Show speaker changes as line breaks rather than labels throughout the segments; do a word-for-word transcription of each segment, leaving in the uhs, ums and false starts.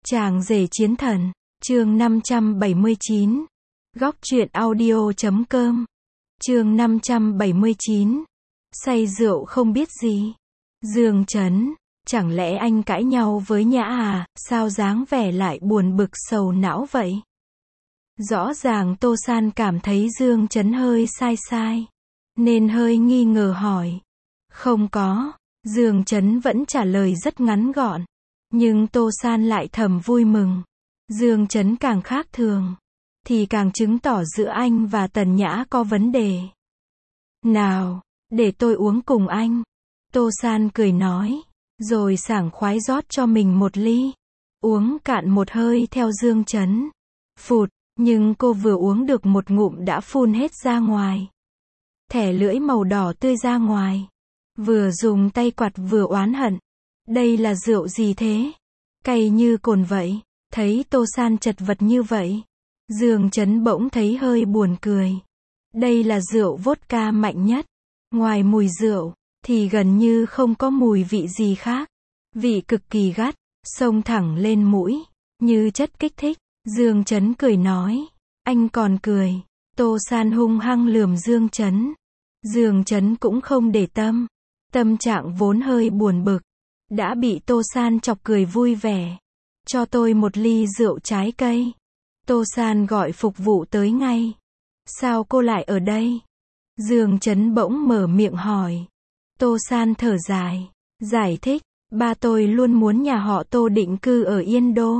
Chàng rể chiến thần, chương năm trăm bảy mươi chín. Góc truyện audio chấm com. Chương năm trăm bảy mươi chín. Say rượu không biết gì. Dương Chấn, chẳng lẽ anh cãi nhau với Nhã à, sao dáng vẻ lại buồn bực sầu não vậy? Rõ ràng Tô San cảm thấy Dương Chấn hơi sai sai, nên hơi nghi ngờ hỏi. Không có, Dương Chấn vẫn trả lời rất ngắn gọn. Nhưng Tô San lại thầm vui mừng. Dương Chấn càng khác thường, thì càng chứng tỏ giữa anh và Tần Nhã có vấn đề. Nào, để tôi uống cùng anh. Tô San cười nói, rồi sảng khoái rót cho mình một ly. Uống cạn một hơi theo Dương Chấn. Phụt, nhưng cô vừa uống được một ngụm đã phun hết ra ngoài. Thẻ lưỡi màu đỏ tươi ra ngoài. Vừa dùng tay quạt vừa oán hận. Đây là rượu gì thế? Cay như cồn vậy. Thấy Tô San chật vật như vậy, Dương Chấn bỗng thấy hơi buồn cười. Đây là rượu vodka mạnh nhất. Ngoài mùi rượu, thì gần như không có mùi vị gì khác. Vị cực kỳ gắt, xông thẳng lên mũi, như chất kích thích. Dương Chấn cười nói. Anh còn cười. Tô San hung hăng lườm Dương Chấn. Dương Chấn cũng không để tâm. Tâm trạng vốn hơi buồn bực, đã bị Tô San chọc cười vui vẻ. Cho tôi một ly rượu trái cây. Tô San gọi phục vụ tới ngay. Sao cô lại ở đây? Dương Chấn bỗng mở miệng hỏi. Tô San thở dài, giải thích. Ba tôi luôn muốn nhà họ Tô định cư ở Yên Đô,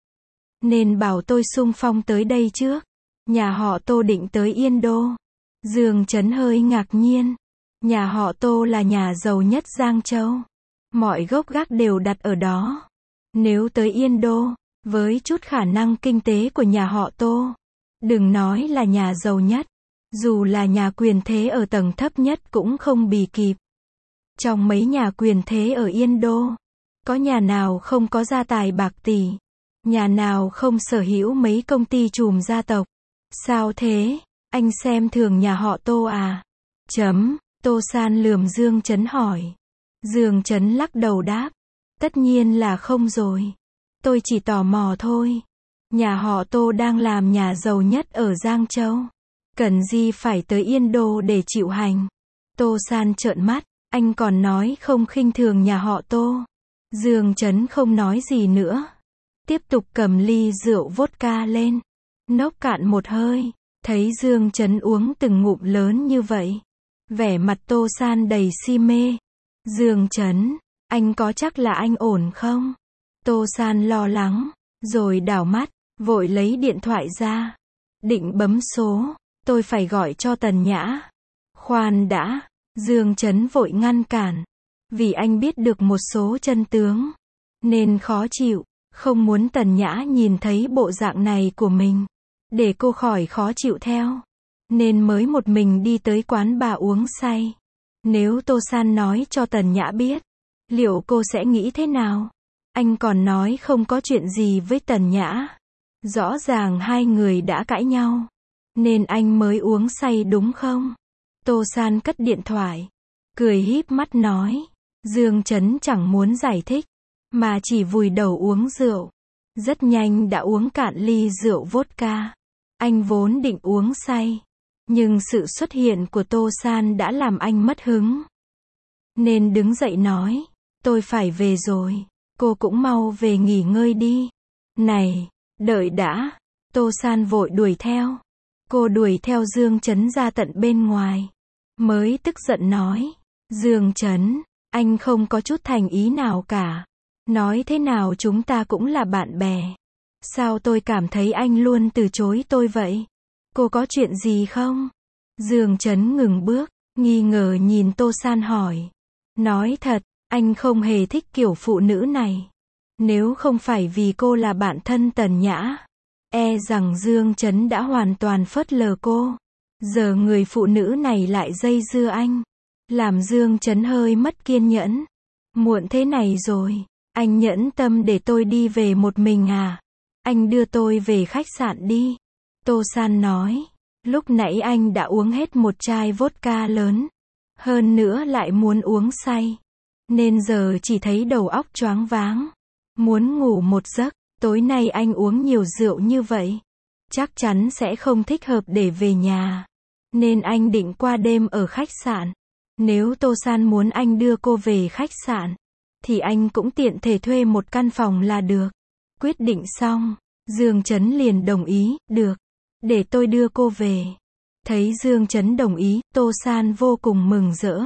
nên bảo tôi xung phong tới đây trước. Nhà họ Tô định tới Yên Đô. Dương Chấn hơi ngạc nhiên. Nhà họ Tô là nhà giàu nhất Giang Châu. Mọi gốc gác đều đặt ở đó. Nếu tới Yên Đô, với chút khả năng kinh tế của nhà họ Tô, đừng nói là nhà giàu nhất, dù là nhà quyền thế ở tầng thấp nhất cũng không bì kịp. Trong mấy nhà quyền thế ở Yên Đô, có nhà nào không có gia tài bạc tỷ, nhà nào không sở hữu mấy công ty trùm gia tộc. Sao thế, anh xem thường nhà họ Tô à? Chấm, Tô San lườm Dương Chấn hỏi. Dương Chấn lắc đầu đáp. Tất nhiên là không rồi. Tôi chỉ tò mò thôi. Nhà họ Tô đang làm nhà giàu nhất ở Giang Châu. Cần gì phải tới Yên Đô để chịu hành? Tô San trợn mắt. Anh còn nói không khinh thường nhà họ Tô. Dương Chấn không nói gì nữa. Tiếp tục cầm ly rượu vodka lên. Nốc cạn một hơi. Thấy Dương Chấn uống từng ngụm lớn như vậy, vẻ mặt Tô San đầy si mê. Dương Chấn, anh có chắc là anh ổn không? Tô San lo lắng, rồi đảo mắt, vội lấy điện thoại ra. Định bấm số, tôi phải gọi cho Tần Nhã. Khoan đã, Dương Chấn vội ngăn cản. Vì anh biết được một số chân tướng, nên khó chịu, không muốn Tần Nhã nhìn thấy bộ dạng này của mình, để cô khỏi khó chịu theo. Nên mới một mình đi tới quán bà uống say. Nếu Tô San nói cho Tần Nhã biết, liệu cô sẽ nghĩ thế nào? Anh còn nói không có chuyện gì với Tần Nhã. Rõ ràng hai người đã cãi nhau, nên anh mới uống say đúng không? Tô San cất điện thoại, cười híp mắt nói. Dương Chấn chẳng muốn giải thích, mà chỉ vùi đầu uống rượu. Rất nhanh đã uống cạn ly rượu vodka. Anh vốn định uống say, nhưng sự xuất hiện của Tô San đã làm anh mất hứng. Nên đứng dậy nói, tôi phải về rồi, cô cũng mau về nghỉ ngơi đi. Này, đợi đã. Tô San vội đuổi theo. Cô đuổi theo Dương Chấn ra tận bên ngoài, mới tức giận nói. Dương Chấn, anh không có chút thành ý nào cả. Nói thế nào chúng ta cũng là bạn bè. Sao tôi cảm thấy anh luôn từ chối tôi vậy? Cô có chuyện gì không? Dương Chấn ngừng bước, nghi ngờ nhìn Tô San hỏi. Nói thật, anh không hề thích kiểu phụ nữ này. Nếu không phải vì cô là bạn thân Tần Nhã, e rằng Dương Chấn đã hoàn toàn phớt lờ cô. Giờ người phụ nữ này lại dây dưa anh, làm Dương Chấn hơi mất kiên nhẫn. Muộn thế này rồi, anh nhẫn tâm để tôi đi về một mình à? Anh đưa tôi về khách sạn đi. Tô San nói. Lúc nãy anh đã uống hết một chai vodka lớn. Hơn nữa lại muốn uống say, nên giờ chỉ thấy đầu óc choáng váng. Muốn ngủ một giấc. Tối nay anh uống nhiều rượu như vậy, chắc chắn sẽ không thích hợp để về nhà. Nên anh định qua đêm ở khách sạn. Nếu Tô San muốn anh đưa cô về khách sạn, thì anh cũng tiện thể thuê một căn phòng là được. Quyết định xong, Dương Chấn liền đồng ý, được, để tôi đưa cô về. Thấy Dương Chấn đồng ý, Tô San vô cùng mừng rỡ.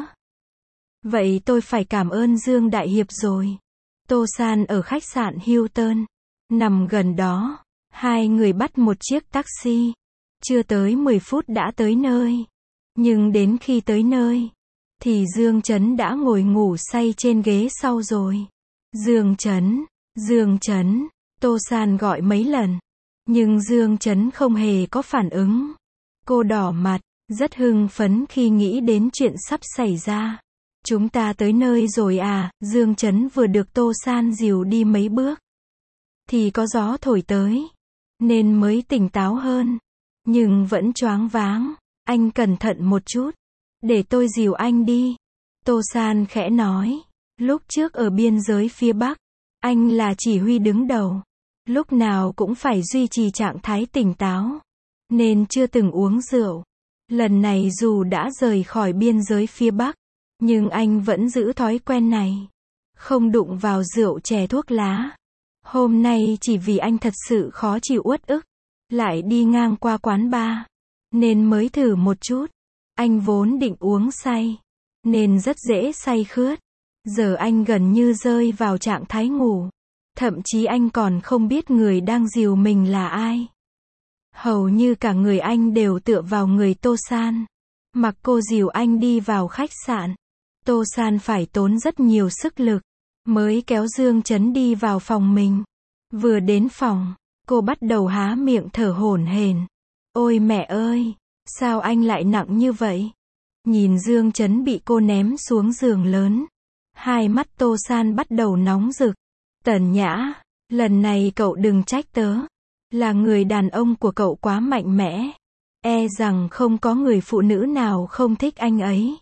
Vậy tôi phải cảm ơn Dương Đại Hiệp rồi. Tô San ở khách sạn Hilton, nằm gần đó. Hai người bắt một chiếc taxi. Chưa tới mười phút đã tới nơi. Nhưng đến khi tới nơi, thì Dương Chấn đã ngồi ngủ say trên ghế sau rồi. Dương Chấn, Dương Chấn, Tô San gọi mấy lần. Nhưng Dương Chấn không hề có phản ứng. Cô đỏ mặt, rất hưng phấn khi nghĩ đến chuyện sắp xảy ra. Chúng ta tới nơi rồi à, Dương Chấn vừa được Tô San dìu đi mấy bước. Thì có gió thổi tới, nên mới tỉnh táo hơn. Nhưng vẫn choáng váng, anh cẩn thận một chút. Để tôi dìu anh đi. Tô San khẽ nói, lúc trước ở biên giới phía Bắc, anh là chỉ huy đứng đầu. Lúc nào cũng phải duy trì trạng thái tỉnh táo. Nên chưa từng uống rượu. Lần này dù đã rời khỏi biên giới phía Bắc, nhưng anh vẫn giữ thói quen này. Không đụng vào rượu chè thuốc lá. Hôm nay chỉ vì anh thật sự khó chịu uất ức. Lại đi ngang qua quán bar. Nên mới thử một chút. Anh vốn định uống say. Nên rất dễ say khướt. Giờ anh gần như rơi vào trạng thái ngủ. Thậm chí anh còn không biết người đang dìu mình là ai. Hầu như cả người anh đều tựa vào người Tô San. Mặc cô dìu anh đi vào khách sạn. Tô San phải tốn rất nhiều sức lực, mới kéo Dương Chấn đi vào phòng mình. Vừa đến phòng, cô bắt đầu há miệng thở hổn hển. Ôi mẹ ơi, sao anh lại nặng như vậy? Nhìn Dương Chấn bị cô ném xuống giường lớn. Hai mắt Tô San bắt đầu nóng rực. Tần Nhã, lần này cậu đừng trách tớ. Là người đàn ông của cậu quá mạnh mẽ. E rằng không có người phụ nữ nào không thích anh ấy.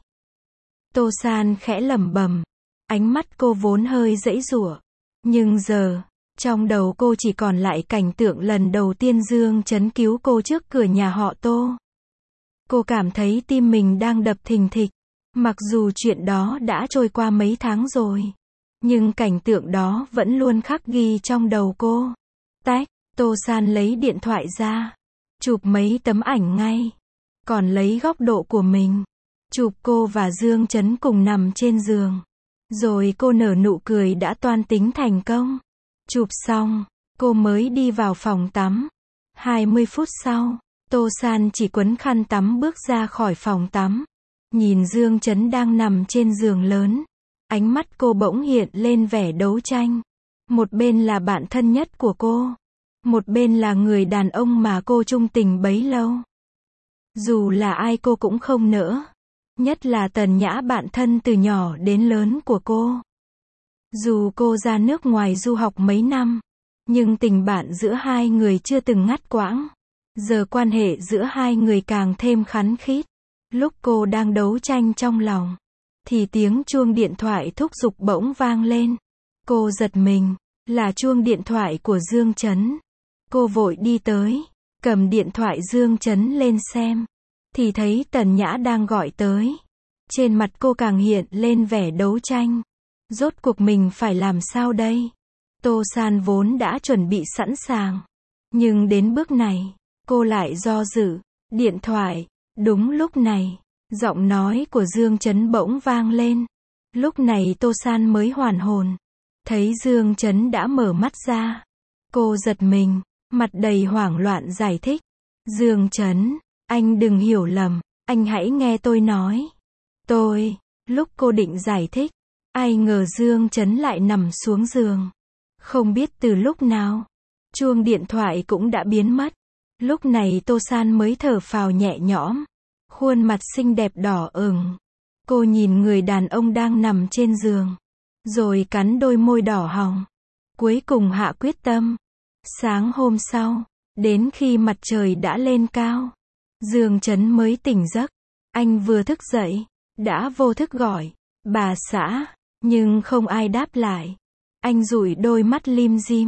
Tô San khẽ lẩm bẩm. Ánh mắt cô vốn hơi giãy giụa. Nhưng giờ, trong đầu cô chỉ còn lại cảnh tượng lần đầu tiên Dương Chấn cứu cô trước cửa nhà họ Tô. Cô cảm thấy tim mình đang đập thình thịch. Mặc dù chuyện đó đã trôi qua mấy tháng rồi. Nhưng cảnh tượng đó vẫn luôn khắc ghi trong đầu cô. Tách, Tô San lấy điện thoại ra. Chụp mấy tấm ảnh ngay. Còn lấy góc độ của mình. Chụp cô và Dương Chấn cùng nằm trên giường. Rồi cô nở nụ cười đã toan tính thành công. Chụp xong, cô mới đi vào phòng tắm. hai mươi phút sau, Tô San chỉ quấn khăn tắm bước ra khỏi phòng tắm. Nhìn Dương Chấn đang nằm trên giường lớn. Ánh mắt cô bỗng hiện lên vẻ đấu tranh. Một bên là bạn thân nhất của cô. Một bên là người đàn ông mà cô chung tình bấy lâu. Dù là ai cô cũng không nỡ. Nhất là Tần Nhã, bạn thân từ nhỏ đến lớn của cô. Dù cô ra nước ngoài du học mấy năm, nhưng tình bạn giữa hai người chưa từng ngắt quãng. Giờ quan hệ giữa hai người càng thêm khăng khít. Lúc cô đang đấu tranh trong lòng, thì tiếng chuông điện thoại thúc giục bỗng vang lên. Cô giật mình, là chuông điện thoại của Dương Chấn. Cô vội đi tới, cầm điện thoại Dương Chấn lên xem. Thì thấy Tần Nhã đang gọi tới. Trên mặt cô càng hiện lên vẻ đấu tranh. Rốt cuộc mình phải làm sao đây? Tô San vốn đã chuẩn bị sẵn sàng. Nhưng đến bước này, cô lại do dự. Điện thoại. Đúng lúc này, giọng nói của Dương Chấn bỗng vang lên. Lúc này Tô San mới hoàn hồn. Thấy Dương Chấn đã mở mắt ra. Cô giật mình, mặt đầy hoảng loạn giải thích. Dương Chấn, anh đừng hiểu lầm, anh hãy nghe tôi nói. Tôi, lúc cô định giải thích, ai ngờ Dương Chấn lại nằm xuống giường. Không biết từ lúc nào, chuông điện thoại cũng đã biến mất. Lúc này Tô San mới thở phào nhẹ nhõm. Khuôn mặt xinh đẹp đỏ ửng. Cô nhìn người đàn ông đang nằm trên giường. Rồi cắn đôi môi đỏ hồng. Cuối cùng hạ quyết tâm. Sáng hôm sau, đến khi mặt trời đã lên cao, Dương Chấn mới tỉnh giấc. Anh vừa thức dậy, đã vô thức gọi, bà xã, nhưng không ai đáp lại. Anh dụi đôi mắt lim dim.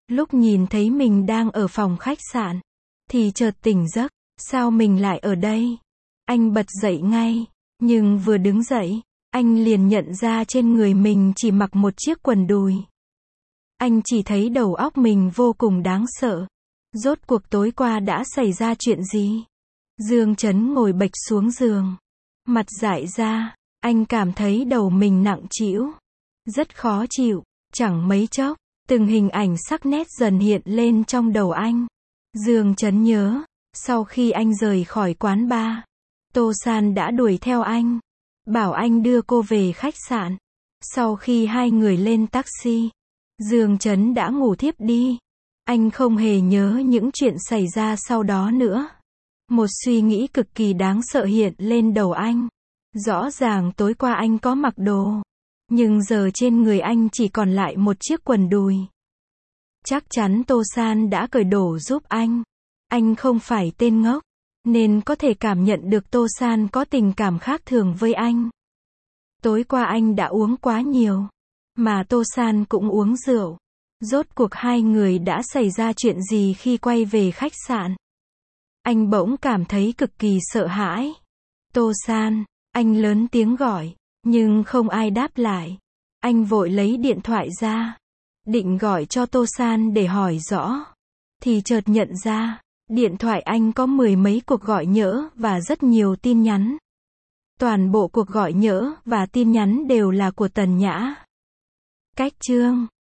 Lúc nhìn thấy mình đang ở phòng khách sạn, thì chợt tỉnh giấc, sao mình lại ở đây? Anh bật dậy ngay, nhưng vừa đứng dậy, anh liền nhận ra trên người mình chỉ mặc một chiếc quần đùi. Anh chỉ thấy đầu óc mình vô cùng đáng sợ. Rốt cuộc tối qua đã xảy ra chuyện gì? Dương Chấn ngồi bệch xuống giường, mặt dại ra, anh cảm thấy đầu mình nặng trĩu, rất khó chịu, chẳng mấy chốc, từng hình ảnh sắc nét dần hiện lên trong đầu anh. Dương Chấn nhớ, sau khi anh rời khỏi quán bar, Tô San đã đuổi theo anh, bảo anh đưa cô về khách sạn. Sau khi hai người lên taxi, Dương Chấn đã ngủ thiếp đi. Anh không hề nhớ những chuyện xảy ra sau đó nữa. Một suy nghĩ cực kỳ đáng sợ hiện lên đầu anh. Rõ ràng tối qua anh có mặc đồ, nhưng giờ trên người anh chỉ còn lại một chiếc quần đùi. Chắc chắn Tô San đã cởi đồ giúp anh. Anh không phải tên ngốc, nên có thể cảm nhận được Tô San có tình cảm khác thường với anh. Tối qua anh đã uống quá nhiều, mà Tô San cũng uống rượu. Rốt cuộc hai người đã xảy ra chuyện gì khi quay về khách sạn? Anh bỗng cảm thấy cực kỳ sợ hãi. Tô San, anh lớn tiếng gọi, nhưng không ai đáp lại. Anh vội lấy điện thoại ra, định gọi cho Tô San để hỏi rõ. Thì chợt nhận ra, điện thoại anh có mười mấy cuộc gọi nhỡ và rất nhiều tin nhắn. Toàn bộ cuộc gọi nhỡ và tin nhắn đều là của Tần Nhã. Cách chương